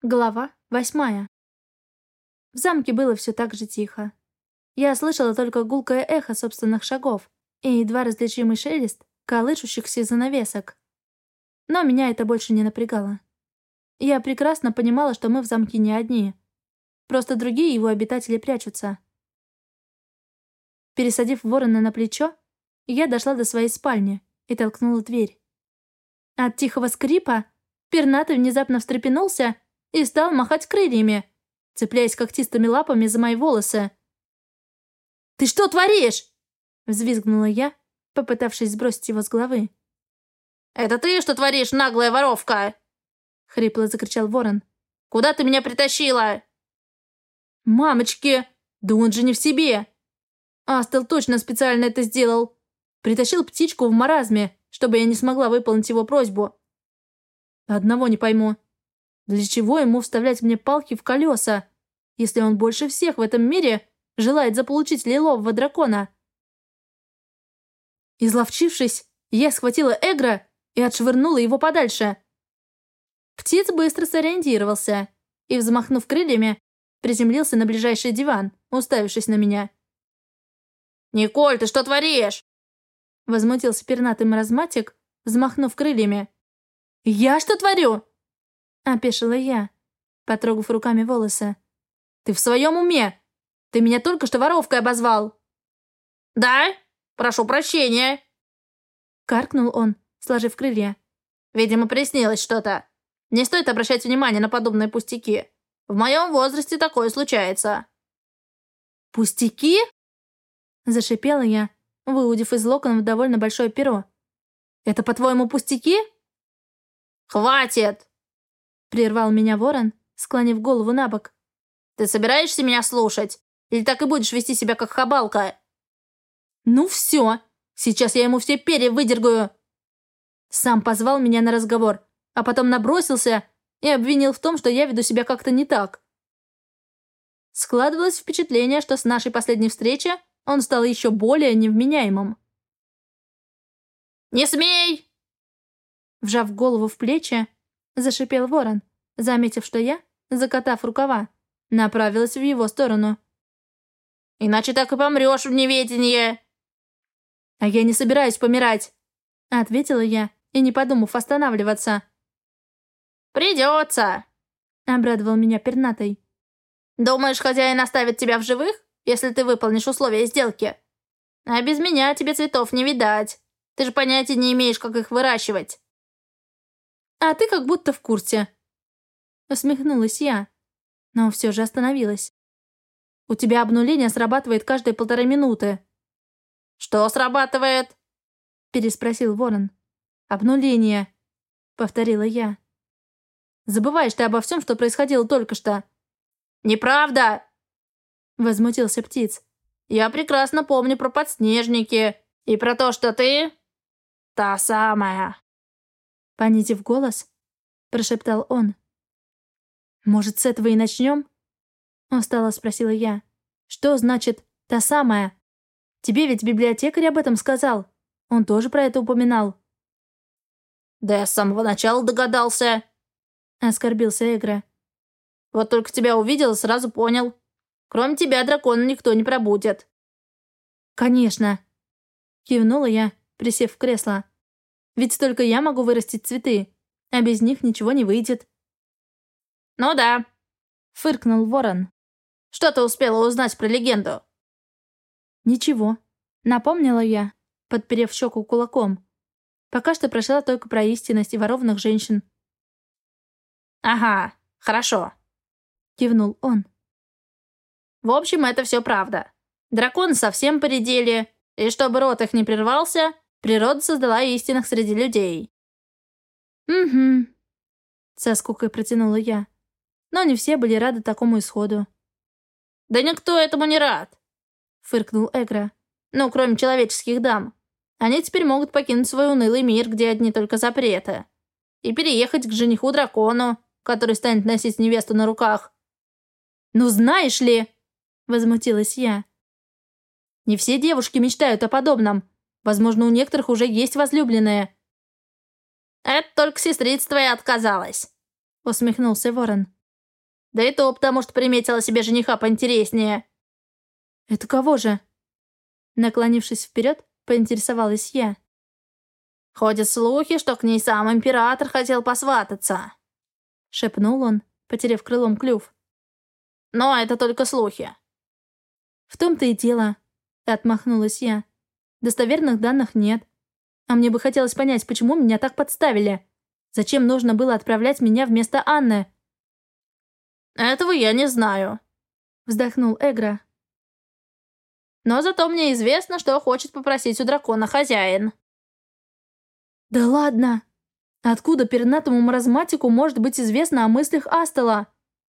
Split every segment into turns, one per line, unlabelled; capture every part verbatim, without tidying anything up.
Глава восьмая. В замке было все так же тихо. Я слышала только гулкое эхо собственных шагов и едва различимый шелест колышущихся занавесок. Но меня это больше не напрягало. Я прекрасно понимала, что мы в замке не одни. Просто другие его обитатели прячутся. Пересадив ворона на плечо, я дошла до своей спальни и толкнула дверь. От тихого скрипа пернатый внезапно встрепенулся и стал махать крыльями, цепляясь когтистыми лапами за мои волосы. «Ты что творишь?» — взвизгнула я, попытавшись сбросить его с головы.
«Это ты что творишь, наглая воровка?» — хрипло закричал ворон. «Куда ты меня притащила?»
«Мамочки! Да он же не в себе!» Астел точно специально это сделал. Притащил птичку в маразме, чтобы я не смогла выполнить его просьбу. Одного не пойму. Для чего ему вставлять мне палки в колеса, если он больше всех в этом мире желает заполучить лилового дракона? Изловчившись, я схватила Эгра и отшвырнула его подальше. Птиц быстро сориентировался и, взмахнув крыльями, приземлился на ближайший диван, уставившись на меня.
«Николь, ты что творишь?»
Возмутился пернатый маразматик, взмахнув крыльями. «Я что творю?» — опешила я, потрогав руками волосы. «Ты в своем уме? Ты меня только что воровкой обозвал!»
«Да? Прошу прощения!»
Каркнул он, сложив крылья.
«Видимо, приснилось что-то. Не стоит обращать внимание на подобные пустяки. В моем возрасте такое случается».
«Пустяки?» — зашипела я, выудив из локонов довольно большое перо. «Это, по-твоему, пустяки?»
«Хватит!»
— прервал меня ворон, склонив голову на бок.
«Ты собираешься меня слушать? Или так и будешь вести себя как хабалка?»
«Ну все! Сейчас я ему все перья выдергаю!» Сам позвал меня на разговор, а потом набросился и обвинил в том, что я веду себя как-то не так. Складывалось впечатление, что с нашей последней встречи он стал еще более невменяемым.
«Не смей!»
Вжав голову в плечи, зашипел ворон, заметив, что я, закатав рукава, направилась в его сторону.
«Иначе так и помрешь в неведении!»
«А я не собираюсь помирать!» — ответила я, и не подумав останавливаться.
«Придется!»
— обрадовал меня пернатый.
«Думаешь, хозяин оставит тебя в живых, если ты выполнишь условия сделки? А без меня тебе цветов не видать. Ты же понятия не имеешь, как их выращивать».
«А ты как будто в курсе!» Усмехнулась я, но все же остановилась. «У тебя обнуление срабатывает каждые полторы минуты».
«Что срабатывает?»
Переспросил ворон. «Обнуление», — повторила я. «Забываешь ты обо всем, что происходило только что».
«Неправда!» —
возмутился птиц.
«Я прекрасно помню про подснежники и про то, что ты... та самая».
Понизив голос, прошептал он. «Может, с этого и начнем?» Устало спросила я. «Что значит «та самая»? Тебе ведь библиотекарь об этом сказал. Он тоже про это упоминал».
«Да я с самого начала догадался», —
оскорбился Эгра.
«Вот только тебя увидел и сразу понял. Кроме тебя дракона никто не пробудет».
«Конечно», — кивнула я, присев в кресло. «Ведь только я могу вырастить цветы, а без них ничего не выйдет».
«Ну да», —
фыркнул ворон.
«Что ты успела узнать про легенду?»
«Ничего», — напомнила я, подперев щеку кулаком. Пока что прошла только про истинность и ворованных женщин.
«Ага, хорошо»,
— кивнул он.
«В общем, это все правда. Драконы совсем поредели, и чтобы род их не прервался, природа создала истинных среди людей».
«Угу», — со скукой протянула я. Но не все были рады такому исходу.
«Да никто этому не рад», —
фыркнул Эгра.
«Ну, кроме человеческих дам. Они теперь могут покинуть свой унылый мир, где одни только запреты, и переехать к жениху-дракону, который станет носить невесту на руках».
«Ну знаешь ли!» — возмутилась я. «Не все девушки мечтают о подобном. Возможно, у некоторых уже есть возлюбленные».
«Это только сестрица твоя отказалась»,
— усмехнулся ворон.
Да и то потому, что приметила себе жениха поинтереснее».
«Это кого же?» Наклонившись вперед, поинтересовалась я.
«Ходят слухи, что к ней сам император хотел посвататься», —
шепнул он, потеряв крылом клюв.
«Но это только слухи».
«В том-то и дело», — отмахнулась я. «Достоверных данных нет. А мне бы хотелось понять, почему меня так подставили. Зачем нужно было отправлять меня вместо Анны?»
«Этого я не знаю», —
вздохнул Эгра.
«Но зато мне известно, что хочет попросить у дракона хозяин».
«Да ладно! Откуда пернатому маразматику может быть известно о мыслях Астела?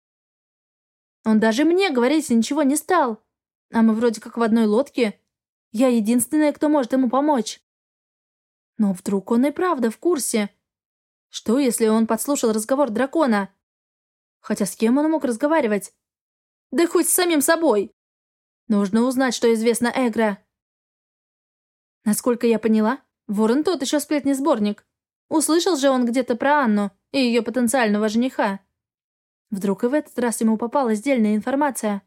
Он даже мне говорить ничего не стал. А мы вроде как в одной лодке. Я единственная, кто может ему помочь. Но вдруг он и правда в курсе? Что, если он подслушал разговор дракона? Хотя с кем он мог разговаривать? Да хоть с самим собой. Нужно узнать, что известно Эгра». Насколько я поняла, Ворон тот еще сплетни-сборник. Услышал же он где-то про Анну и ее потенциального жениха. Вдруг и в этот раз ему попалась дельная информация.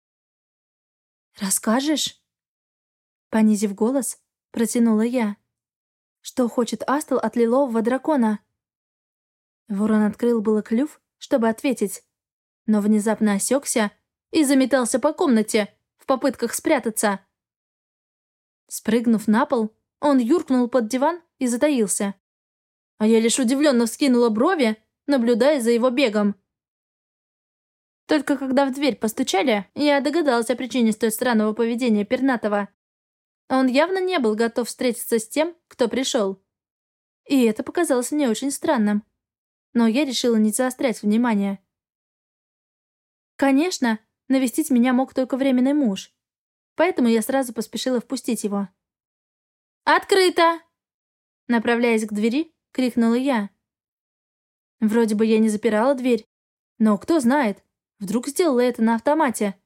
«Расскажешь?» Понизив голос, протянула я. «Что хочет Астел от лилового дракона?» Ворон открыл было клюв, чтобы ответить, но внезапно осекся и заметался по комнате в попытках спрятаться. Спрыгнув на пол, он юркнул под диван и затаился. А я лишь удивленно вскинула брови, наблюдая за его бегом. Только когда в дверь постучали, я догадалась о причине столь странного поведения пернатого. Он явно не был готов встретиться с тем, кто пришел. И это показалось мне очень странным. Но я решила не заострять внимание. Конечно, навестить меня мог только временный муж. Поэтому я сразу поспешила впустить его. «Открыто!» Направляясь к двери, крикнула я. Вроде бы я не запирала дверь, но кто знает, вдруг сделала это на автомате.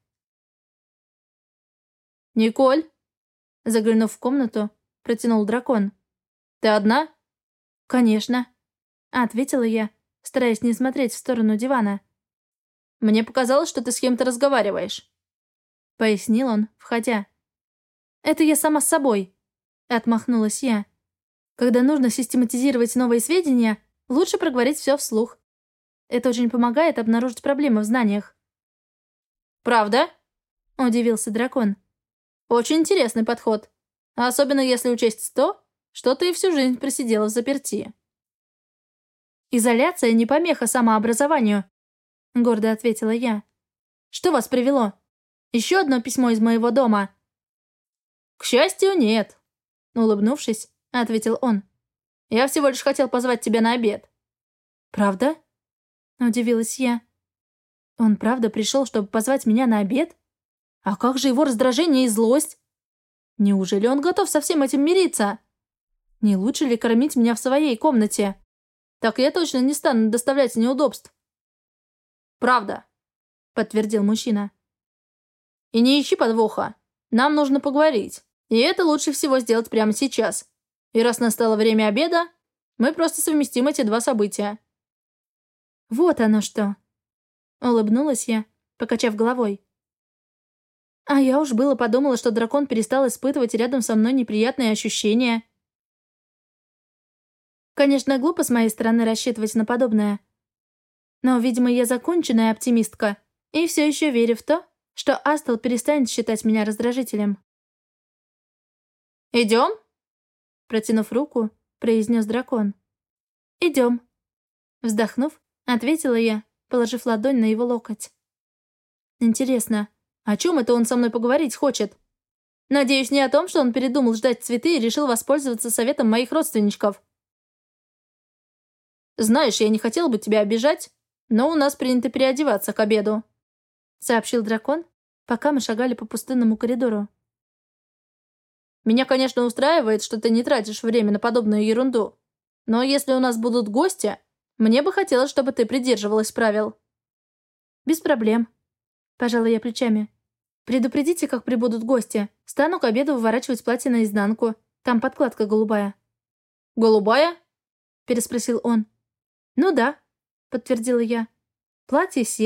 «Николь!»
Заглянув в комнату, протянул дракон.
«Ты одна?»
«Конечно», — ответила я, стараясь не смотреть в сторону дивана.
«Мне показалось, что ты с кем-то разговариваешь»,
— пояснил он, входя. «Это я сама с собой», — отмахнулась я. «Когда нужно систематизировать новые сведения, лучше проговорить все вслух. Это очень помогает обнаружить проблемы в знаниях».
«Правда?»
— удивился дракон.
«Очень интересный подход. Особенно если учесть то, что ты всю жизнь просидела в заперти».
«Изоляция не помеха самообразованию», — гордо ответила я. «Что вас привело? Еще одно письмо из моего дома?»
«К счастью, нет», — улыбнувшись, ответил он. «Я всего лишь хотел позвать тебя на обед».
«Правда?» — удивилась я. «Он правда пришел, чтобы позвать меня на обед? А как же его раздражение и злость? Неужели он готов со всем этим мириться? Не лучше ли кормить меня в своей комнате?
Так я точно не стану доставлять неудобств». «Правда», — подтвердил мужчина. «И не ищи подвоха. Нам нужно поговорить. И это лучше всего сделать прямо сейчас. И раз настало время обеда, мы просто совместим эти два события».
«Вот оно что!» — улыбнулась я, покачав головой. А я уж было подумала, что дракон перестал испытывать рядом со мной неприятные ощущения. Конечно, глупо с моей стороны рассчитывать на подобное. Но, видимо, я законченная оптимистка и все еще верю в то, что Астел перестанет считать меня раздражителем.
«Идем?»
Протянув руку, произнес дракон. «Идем». Вздохнув, ответила я, положив ладонь на его локоть. «Интересно, о чем это он со мной поговорить хочет? Надеюсь, не о том, что он передумал ждать цветы и решил воспользоваться советом моих родственничков».
«Знаешь, я не хотел бы тебя обижать, но у нас принято переодеваться к обеду», —
сообщил дракон, пока мы шагали по пустынному коридору.
«Меня, конечно, устраивает, что ты не тратишь время на подобную ерунду, но если у нас будут гости, мне бы хотелось, чтобы ты придерживалась правил».
«Без проблем», — пожала я плечами. «Предупредите, как прибудут гости. Стану к обеду выворачивать платье наизнанку. Там подкладка голубая».
«Голубая?»
— переспросил он. «Ну да», — подтвердила я. «Платье серое,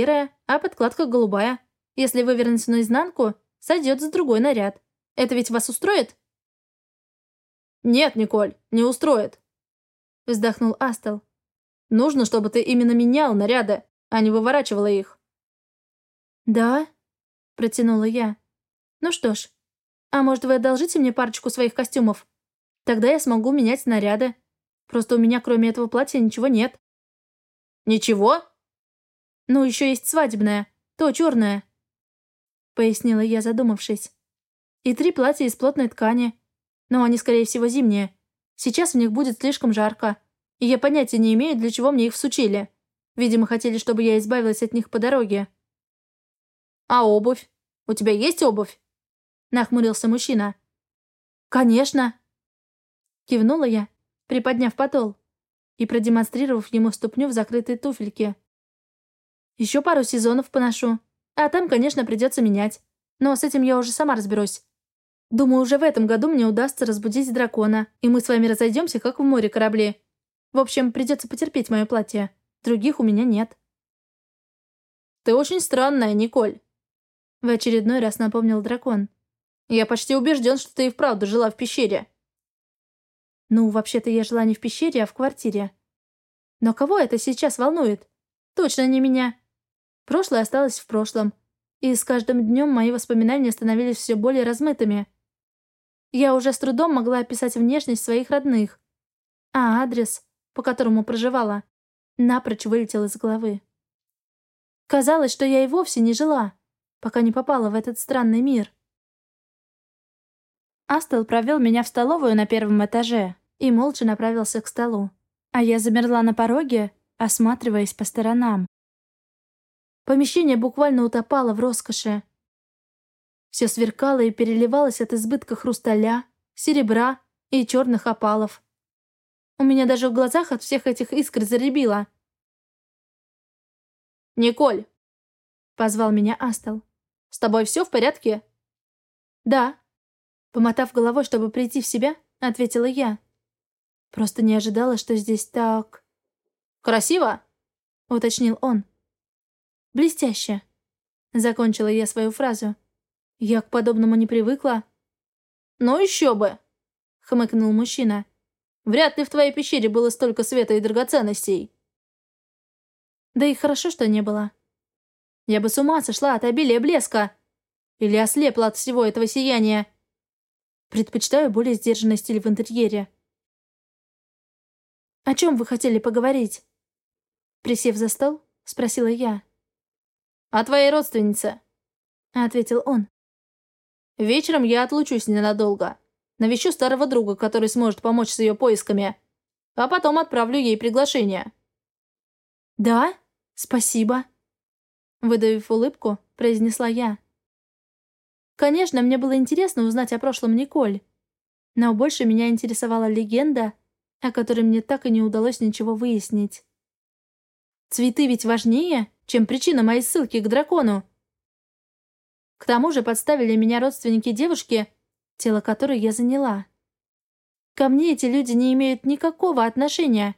а подкладка голубая. Если вывернуть наизнанку, сойдет за другой наряд. Это ведь вас устроит?»
«Нет, Николь, не устроит», — вздохнул Астел. «Нужно, чтобы ты именно менял наряды, а не выворачивала их».
«Да?» — протянула я. «Ну что ж, а может, вы одолжите мне парочку своих костюмов? Тогда я смогу менять наряды. Просто у меня кроме этого платья ничего нет».
«Ничего?»
«Ну, еще есть свадебное, то черное», — пояснила я, задумавшись. «И три платья из плотной ткани. Но они, скорее всего, зимние. Сейчас в них будет слишком жарко. И я понятия не имею, для чего мне их всучили. Видимо, хотели, чтобы я избавилась от них по дороге».
«А обувь? У тебя есть обувь?» — нахмурился мужчина.
«Конечно!» — кивнула я, приподняв подол и продемонстрировав ему ступню в закрытой туфельке. «Еще пару сезонов поношу, а там, конечно, придется менять. Но с этим я уже сама разберусь. Думаю, уже в этом году мне удастся разбудить дракона, и мы с вами разойдемся, как в море корабли. В общем, придется потерпеть мое платье. Других у меня нет».
«Ты очень странная, Николь», — в очередной раз напомнил дракон. «Я почти убежден, что ты и вправду жила в пещере».
«Ну, вообще-то я жила не в пещере, а в квартире. Но кого это сейчас волнует? Точно не меня. Прошлое осталось в прошлом, и с каждым днем мои воспоминания становились все более размытыми. Я уже с трудом могла описать внешность своих родных, а адрес, по которому проживала, напрочь вылетел из головы. Казалось, что я и вовсе не жила, пока не попала в этот странный мир. Астел провел меня в столовую на первом этаже и молча направился к столу, а я замерла на пороге, осматриваясь по сторонам. Помещение буквально утопало в роскоши. Все сверкало и переливалось от избытка хрусталя, серебра и черных опалов. У меня даже в глазах от всех этих искр заребило.
«Николь!» — позвал меня Астел. «С тобой все в порядке?»
«Да». Помотав головой, чтобы прийти в себя, ответила я. Просто не ожидала, что здесь так...
«Красиво?»
— уточнил он. «Блестяще». Закончила я свою фразу. Я к подобному не привыкла.
«Ну еще бы!» — хмыкнул мужчина. «Вряд ли в твоей пещере было столько света и драгоценностей».
Да и хорошо, что не было. Я бы с ума сошла от обилия блеска. Или ослепла от всего этого сияния. Предпочитаю более сдержанный стиль в интерьере. «О чем вы хотели поговорить?» Присев за стол, спросила я.
«О твоей родственнице»,
— ответил он.
«Вечером я отлучусь ненадолго. Навещу старого друга, который сможет помочь с ее поисками. А потом отправлю ей приглашение».
«Да? Спасибо», — выдавив улыбку, произнесла я. Конечно, мне было интересно узнать о прошлом Николь, но больше меня интересовала легенда, о которой мне так и не удалось ничего выяснить. Цветы ведь важнее, чем причина моей ссылки к дракону. К тому же подставили меня родственники девушки, тело которой я заняла. Ко мне эти люди не имеют никакого отношения.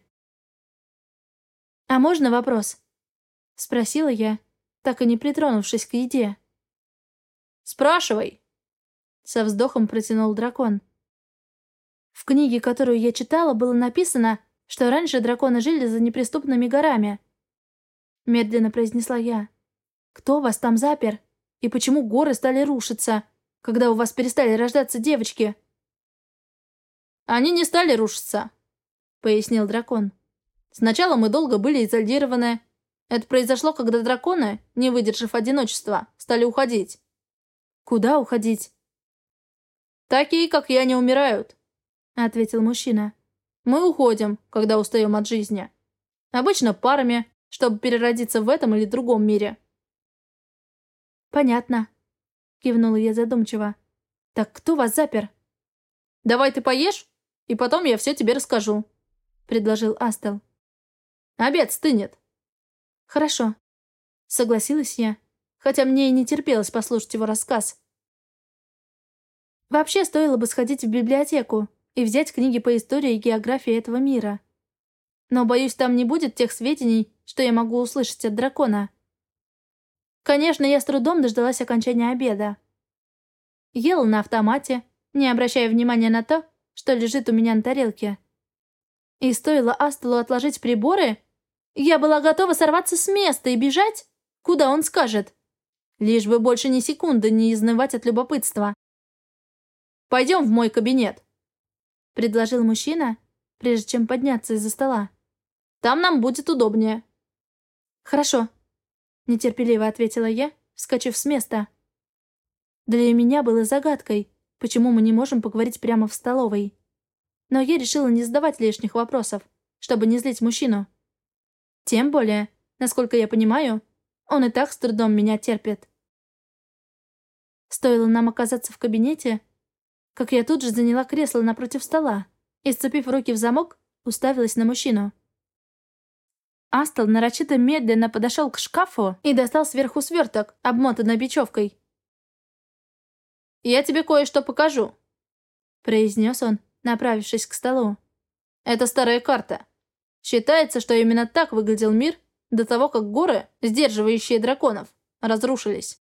«А можно вопрос?» — спросила я, так и не притронувшись к еде.
«Спрашивай!» — со вздохом протянул дракон.
В книге, которую я читала, было написано, что раньше драконы жили за неприступными горами. Медленно произнесла я. «Кто вас там запер? И почему горы стали рушиться, когда у вас перестали рождаться девочки?»
«Они не стали рушиться», — пояснил дракон. «Сначала мы долго были изолированы. Это произошло, когда драконы, не выдержав одиночества, стали уходить».
«Куда уходить?»
«Такие, как я, не умирают», — ответил мужчина. «Мы уходим, когда устаем от жизни. Обычно парами, чтобы переродиться в этом или другом мире».
«Понятно», — кивнула я задумчиво. «Так кто вас запер?»
«Давай ты поешь, и потом я все тебе расскажу», — предложил Астел. «Обед стынет».
«Хорошо», — согласилась я, хотя мне и не терпелось послушать его рассказ. Вообще, стоило бы сходить в библиотеку и взять книги по истории и географии этого мира. Но, боюсь, там не будет тех сведений, что я могу услышать от дракона. Конечно, я с трудом дождалась окончания обеда. Ела на автомате, не обращая внимания на то, что лежит у меня на тарелке. И стоило Астелу отложить приборы, я была готова сорваться с места и бежать, куда он скажет. Лишь бы больше ни секунды не изнывать от любопытства. «Пойдем в мой кабинет», — предложил мужчина, прежде чем подняться из-за стола. «Там нам будет удобнее». «Хорошо», — нетерпеливо ответила я, вскочив с места. Для меня было загадкой, почему мы не можем поговорить прямо в столовой. Но я решила не задавать лишних вопросов, чтобы не злить мужчину. Тем более, насколько я понимаю, он и так с трудом меня терпит. Стоило нам оказаться в кабинете, как я тут же заняла кресло напротив стола и, сцепив руки в замок, уставилась на мужчину. Астел нарочито медленно подошел к шкафу и достал сверху сверток, обмотанный бечевкой. «Я тебе кое-что покажу», — произнес он, направившись к столу. «Это старая карта. Считается, что именно так выглядел мир до того, как горы, сдерживающие драконов, разрушились.